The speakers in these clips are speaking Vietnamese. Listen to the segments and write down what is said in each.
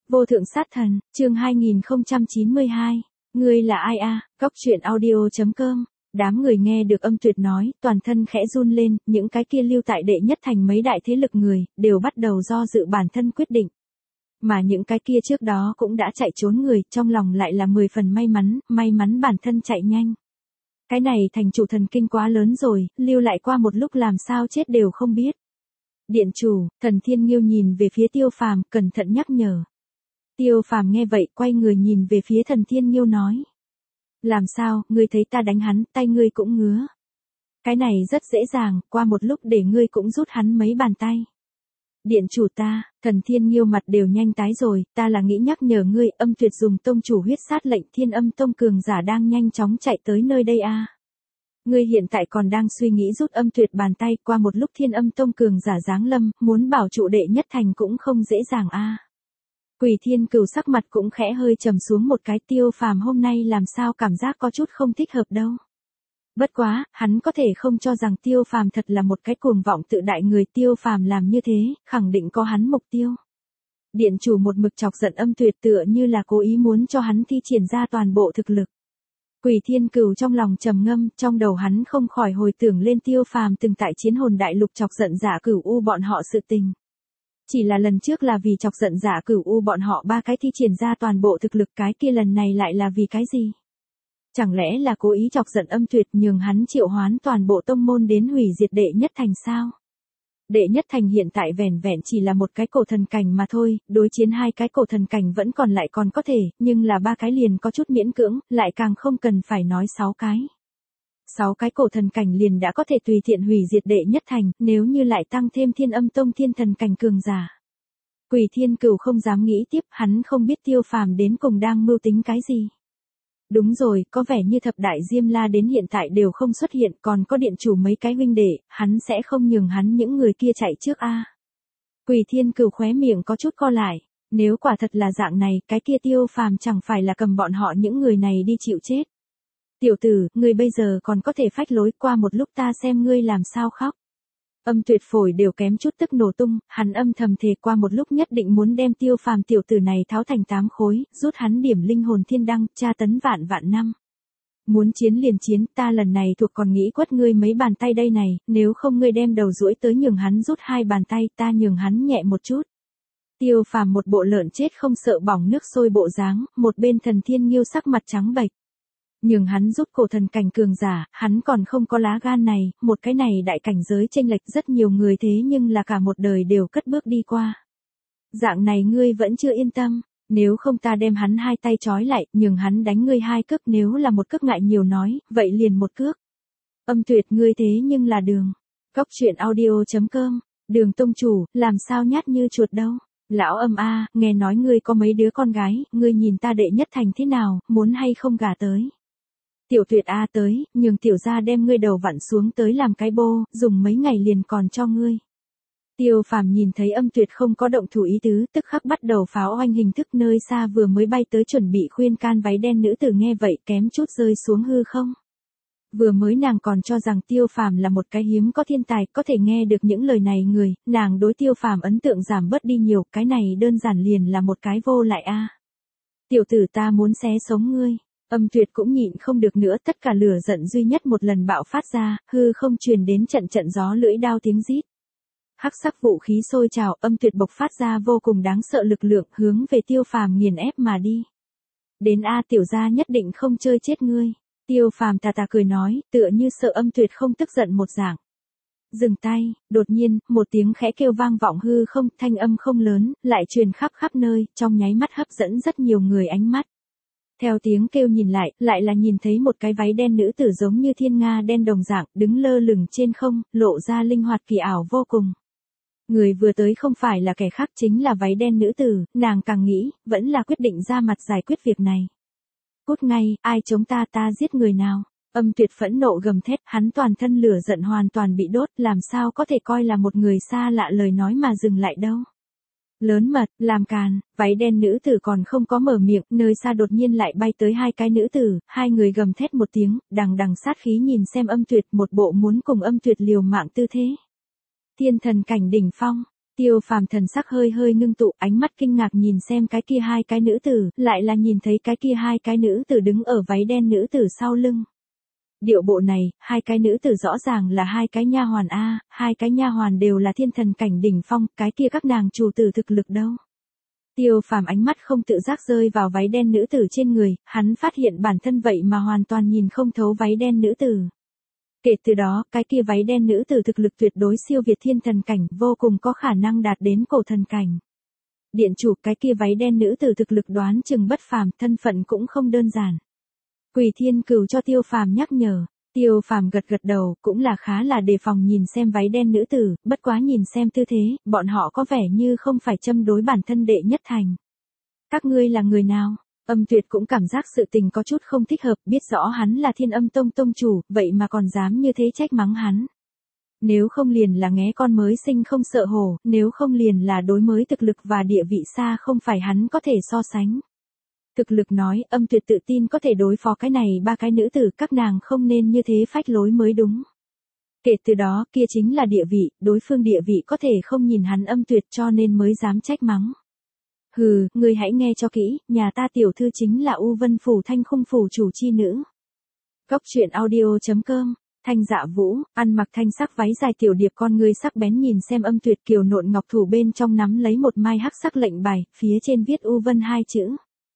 Vô thượng sát thần, chương 2092. Ngươi là ai a? Góc truyện audio.com. Đám người nghe được Âm Tuyệt nói, toàn thân khẽ run lên, những cái kia lưu tại đệ nhất thành mấy đại thế lực người, đều bắt đầu do dự bản thân quyết định. Mà những cái kia trước đó cũng đã chạy trốn người, trong lòng lại là 10 phần may mắn bản thân chạy nhanh. Cái này thành chủ thần kinh quá lớn rồi, lưu lại qua một lúc làm sao chết đều không biết. Điện chủ, Thần Thiên Nghiêu nhìn về phía Tiêu Phàm, cẩn thận nhắc nhở. Tiêu Phàm nghe vậy, quay người nhìn về phía Thần Thiên Nghiêu nói. Làm sao, ngươi thấy ta đánh hắn, tay ngươi cũng ngứa. Cái này rất dễ dàng, qua một lúc để ngươi cũng rút hắn mấy bàn tay. Điện chủ ta, Thần Thiên Nghiêu mặt đều nhanh tái rồi, ta là nghĩ nhắc nhở ngươi, Âm Tuyệt dùng tông chủ huyết sát lệnh Thiên Âm Tông cường giả đang nhanh chóng chạy tới nơi đây a. Ngươi hiện tại còn đang suy nghĩ rút Âm Tuyệt bàn tay, qua một lúc Thiên Âm Tông cường giả giáng lâm, muốn bảo trụ đệ nhất thành cũng không dễ dàng a. Quỷ Thiên Cửu sắc mặt cũng khẽ hơi trầm xuống một cái. Tiêu Phàm hôm nay làm sao cảm giác có chút không thích hợp đâu. Bất quá, hắn có thể không cho rằng Tiêu Phàm thật là một cái cuồng vọng tự đại người. Tiêu Phàm làm như thế, khẳng định có hắn mục tiêu. Điện chủ một mực chọc giận Âm Tuyệt tựa như là cố ý muốn cho hắn thi triển ra toàn bộ thực lực. Quỷ Thiên Cửu trong lòng trầm ngâm, trong đầu hắn không khỏi hồi tưởng lên Tiêu Phàm từng tại Chiến Hồn Đại Lục chọc giận Giả Cửu U bọn họ sự tình. Chỉ là lần trước là vì chọc giận Giả Cửu U bọn họ ba cái thi triển ra toàn bộ thực lực, cái kia lần này lại là vì cái gì? Chẳng lẽ là cố ý chọc giận Âm Tuyệt nhường hắn triệu hoán toàn bộ tông môn đến hủy diệt đệ nhất thành sao? Đệ nhất thành hiện tại vẻn vẹn chỉ là một cái cổ thần cảnh mà thôi, đối chiến hai cái cổ thần cảnh vẫn còn lại còn có thể, nhưng là ba cái liền có chút miễn cưỡng, lại càng không cần phải nói 6 cái. 6 cái cổ thần cảnh liền đã có thể tùy tiện hủy diệt đệ nhất thành, nếu như lại tăng thêm Thiên Âm Tông thiên thần cảnh cường giả. Quỷ Thiên Cửu không dám nghĩ tiếp, hắn không biết Tiêu Phàm đến cùng đang mưu tính cái gì. Đúng rồi, có vẻ như thập đại Diêm La đến hiện tại đều không xuất hiện, còn có điện chủ mấy cái huynh đệ, hắn sẽ không nhường hắn những người kia chạy trước a. Quỷ Thiên Cửu khóe miệng có chút co lại, nếu quả thật là dạng này, cái kia Tiêu Phàm chẳng phải là cầm bọn họ những người này đi chịu chết. Tiểu tử, ngươi bây giờ còn có thể phách lối, qua một lúc ta xem ngươi làm sao khóc. Âm Tuyệt phổi đều kém chút tức nổ tung, hắn âm thầm thề qua một lúc nhất định muốn đem Tiêu Phàm tiểu tử này tháo thành 8 khối, rút hắn điểm linh hồn thiên đăng, tra tấn vạn năm. Muốn chiến liền chiến, ta lần này thuộc còn nghĩ quất ngươi mấy bàn tay đây này, nếu không ngươi đem đầu duỗi tới nhường hắn rút 2 bàn tay, ta nhường hắn nhẹ một chút. Tiêu Phàm một bộ lợn chết không sợ bỏng nước sôi bộ dáng, một bên Thần Thiên Nghiêu sắc mặt trắng bệch. Nhưng hắn rút cổ thần cảnh cường giả, hắn còn không có lá gan này, một cái này đại cảnh giới chênh lệch rất nhiều người thế nhưng là cả một đời đều cất bước đi qua. Dạng này ngươi vẫn chưa yên tâm, nếu không ta đem hắn 2 tay trói lại, nhường hắn đánh ngươi 2 cước, nếu là một cước ngại nhiều nói, vậy liền một cước. Âm Tuyệt ngươi thế nhưng là Đường. Góc truyện audio.com, Đường tông chủ, làm sao nhát như chuột đâu. Lão Âm a, nghe nói ngươi có mấy đứa con gái, ngươi nhìn ta đệ nhất thành thế nào, muốn hay không gả tới. Tiểu Tuyệt a tới, nhường tiểu gia đem ngươi đầu vặn xuống tới làm cái bô, dùng mấy ngày liền còn cho ngươi. Tiêu Phàm nhìn thấy Âm Tuyệt không có động thủ ý tứ, tức khắc bắt đầu pháo oanh hình thức, nơi xa vừa mới bay tới chuẩn bị khuyên can váy đen nữ tử nghe vậy kém chút rơi xuống hư không. Vừa mới nàng còn cho rằng Tiêu Phàm là một cái hiếm có thiên tài, có thể nghe được những lời này người, nàng đối Tiêu Phàm ấn tượng giảm bớt đi nhiều, cái này đơn giản liền là một cái vô lại a. Tiểu tử ta muốn xé sống ngươi. Âm Tuyệt cũng nhịn không được nữa, tất cả lửa giận duy nhất một lần bạo phát ra, hư không truyền đến trận gió lưỡi đao tiếng rít. Hắc sắc vũ khí sôi trào, Âm Tuyệt bộc phát ra vô cùng đáng sợ lực lượng, hướng về Tiêu Phàm nghiền ép mà đi. Đến a, tiểu gia nhất định không chơi chết ngươi. Tiêu Phàm tà tà cười nói, tựa như sợ Âm Tuyệt không tức giận một dạng. Dừng tay, đột nhiên, một tiếng khẽ kêu vang vọng hư không, thanh âm không lớn, lại truyền khắp nơi, trong nháy mắt hấp dẫn rất nhiều người ánh mắt. Theo tiếng kêu nhìn lại là nhìn thấy một cái váy đen nữ tử giống như thiên nga đen đồng dạng, đứng lơ lửng trên không, lộ ra linh hoạt kỳ ảo vô cùng. Người vừa tới không phải là kẻ khác, chính là váy đen nữ tử, nàng càng nghĩ, vẫn là quyết định ra mặt giải quyết việc này. Cút ngay, ai chống ta giết người nào. Âm Tuyệt phẫn nộ gầm thét, hắn toàn thân lửa giận hoàn toàn bị đốt, làm sao có thể coi là một người xa lạ lời nói mà dừng lại đâu. Lớn mật, làm càn, váy đen nữ tử còn không có mở miệng, nơi xa đột nhiên lại bay tới 2 cái nữ tử, 2 người gầm thét một tiếng, đằng sát khí nhìn xem Âm Tuyệt, một bộ muốn cùng Âm Tuyệt liều mạng tư thế. Thiên thần cảnh đỉnh phong, Tiêu Phàm thần sắc hơi hơi ngưng tụ, ánh mắt kinh ngạc nhìn xem cái kia hai cái nữ tử, lại là nhìn thấy cái kia hai cái nữ tử đứng ở váy đen nữ tử sau lưng. Điệu bộ này, hai cái nữ tử rõ ràng là hai cái nha hoàn a, hai cái nha hoàn đều là thiên thần cảnh đỉnh phong, cái kia các nàng chủ tử thực lực đâu. Tiêu Phàm ánh mắt không tự giác rơi vào váy đen nữ tử trên người, hắn phát hiện bản thân vậy mà hoàn toàn nhìn không thấu váy đen nữ tử. Kể từ đó, cái kia váy đen nữ tử thực lực tuyệt đối siêu việt thiên thần cảnh, vô cùng có khả năng đạt đến cổ thần cảnh. Điện chủ, cái kia váy đen nữ tử thực lực đoán chừng bất phàm, thân phận cũng không đơn giản. Quỷ Thiên Cừu cho Tiêu Phàm nhắc nhở. Tiêu Phàm gật gật đầu, cũng là khá là đề phòng nhìn xem váy đen nữ tử, bất quá nhìn xem tư thế, bọn họ có vẻ như không phải châm đối bản thân Đệ Nhất Thành. Các ngươi là người nào? Âm Tuyệt cũng cảm giác sự tình có chút không thích hợp, biết rõ hắn là Thiên Âm Tông tông chủ, vậy mà còn dám như thế trách mắng hắn. Nếu không liền là nghé con mới sinh không sợ hổ, nếu không liền là đối mới thực lực và địa vị xa không phải hắn có thể so sánh. Thực lực nói, Âm Tuyệt tự tin có thể đối phó cái này ba cái nữ tử, các nàng không nên như thế phách lối mới đúng. Kể từ đó, kia chính là địa vị, đối phương địa vị có thể không nhìn hắn Âm Tuyệt cho nên mới dám trách mắng. Hừ, ngươi hãy nghe cho kỹ, nhà ta tiểu thư chính là U Vân Phủ Thanh Khung Phủ chủ chi nữ. Góc truyện audio.com. Thanh Dạ Vũ, ăn mặc thanh sắc váy dài tiểu điệp con ngươi sắc bén nhìn xem Âm Tuyệt kiều nộn ngọc thủ bên trong nắm lấy một mai hắc sắc lệnh bài, phía trên viết U Vân hai chữ.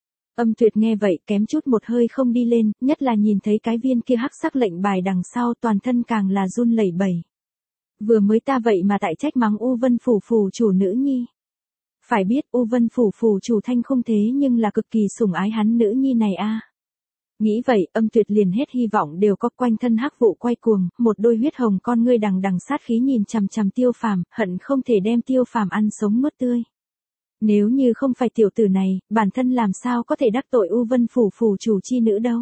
Âm Tuyệt nghe vậy kém chút một hơi không đi lên, nhất là nhìn thấy cái viên kia hắc sắc lệnh bài đằng sau toàn thân càng là run lẩy bẩy. Vừa mới ta vậy mà tại trách mắng U Vân Phủ phủ chủ nữ nhi. Phải biết U Vân Phủ phủ chủ Thanh Khung thế nhưng là cực kỳ sủng ái hắn nữ nhi này a. Nghĩ vậy, Âm Tuyệt liền hết hy vọng đều có, quanh thân hắc vụ quay cuồng, một đôi huyết hồng con ngươi đằng đằng sát khí nhìn chằm chằm Tiêu Phàm, hận không thể đem Tiêu Phàm ăn sống nuốt tươi. Nếu như không phải tiểu tử này, bản thân làm sao có thể đắc tội U Vân Phủ phủ chủ chi nữ đâu.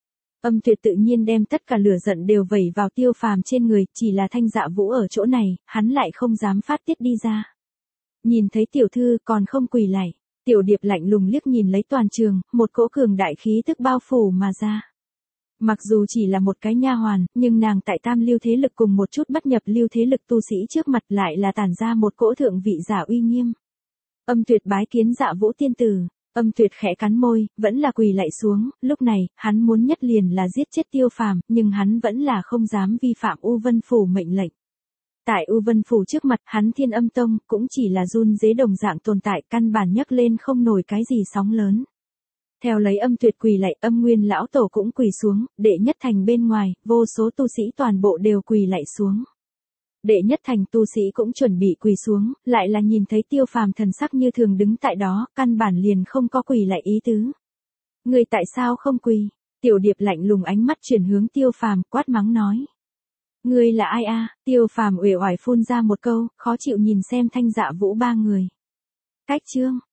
Âm Tuyệt tự nhiên đem tất cả lửa giận đều vẩy vào Tiêu Phàm trên người, chỉ là Thanh Dạ Vũ ở chỗ này, hắn lại không dám phát tiết đi ra. Nhìn thấy tiểu thư còn không quỳ lạy, tiểu điệp lạnh lùng liếc nhìn lấy toàn trường, một cỗ cường đại khí tức bao phủ mà ra. Mặc dù chỉ là một cái nha hoàn, nhưng nàng tại tam lưu thế lực cùng một chút bất nhập lưu thế lực tu sĩ trước mặt lại là tản ra một cỗ thượng vị giả uy nghiêm. Âm Tuyệt bái kiến Dạ Vũ tiên tử. Âm Tuyệt khẽ cắn môi, vẫn là quỳ lạy xuống, lúc này, hắn muốn nhất liền là giết chết Tiêu Phàm, nhưng hắn vẫn là không dám vi phạm U Vân Phủ mệnh lệnh. Tại U Vân Phủ trước mặt, hắn Thiên Âm Tông cũng chỉ là run rế đồng dạng tồn tại, căn bản nhấc lên không nổi cái gì sóng lớn. Theo lấy Âm Tuyệt quỳ lạy, Âm Nguyên lão tổ cũng quỳ xuống, Đệ Nhất Thành bên ngoài, vô số tu sĩ toàn bộ đều quỳ lạy xuống. Đệ Nhất Thành tu sĩ cũng chuẩn bị quỳ xuống, lại là nhìn thấy Tiêu Phàm thần sắc như thường đứng tại đó, căn bản liền không có quỳ lạy ý tứ. Người tại sao không quỳ? Tiểu điệp lạnh lùng ánh mắt chuyển hướng Tiêu Phàm, quát mắng nói. Ngươi là ai a? Tiêu Phàm uể oải phun ra một câu, khó chịu nhìn xem Thanh Dạ Vũ ba người. Cách chương.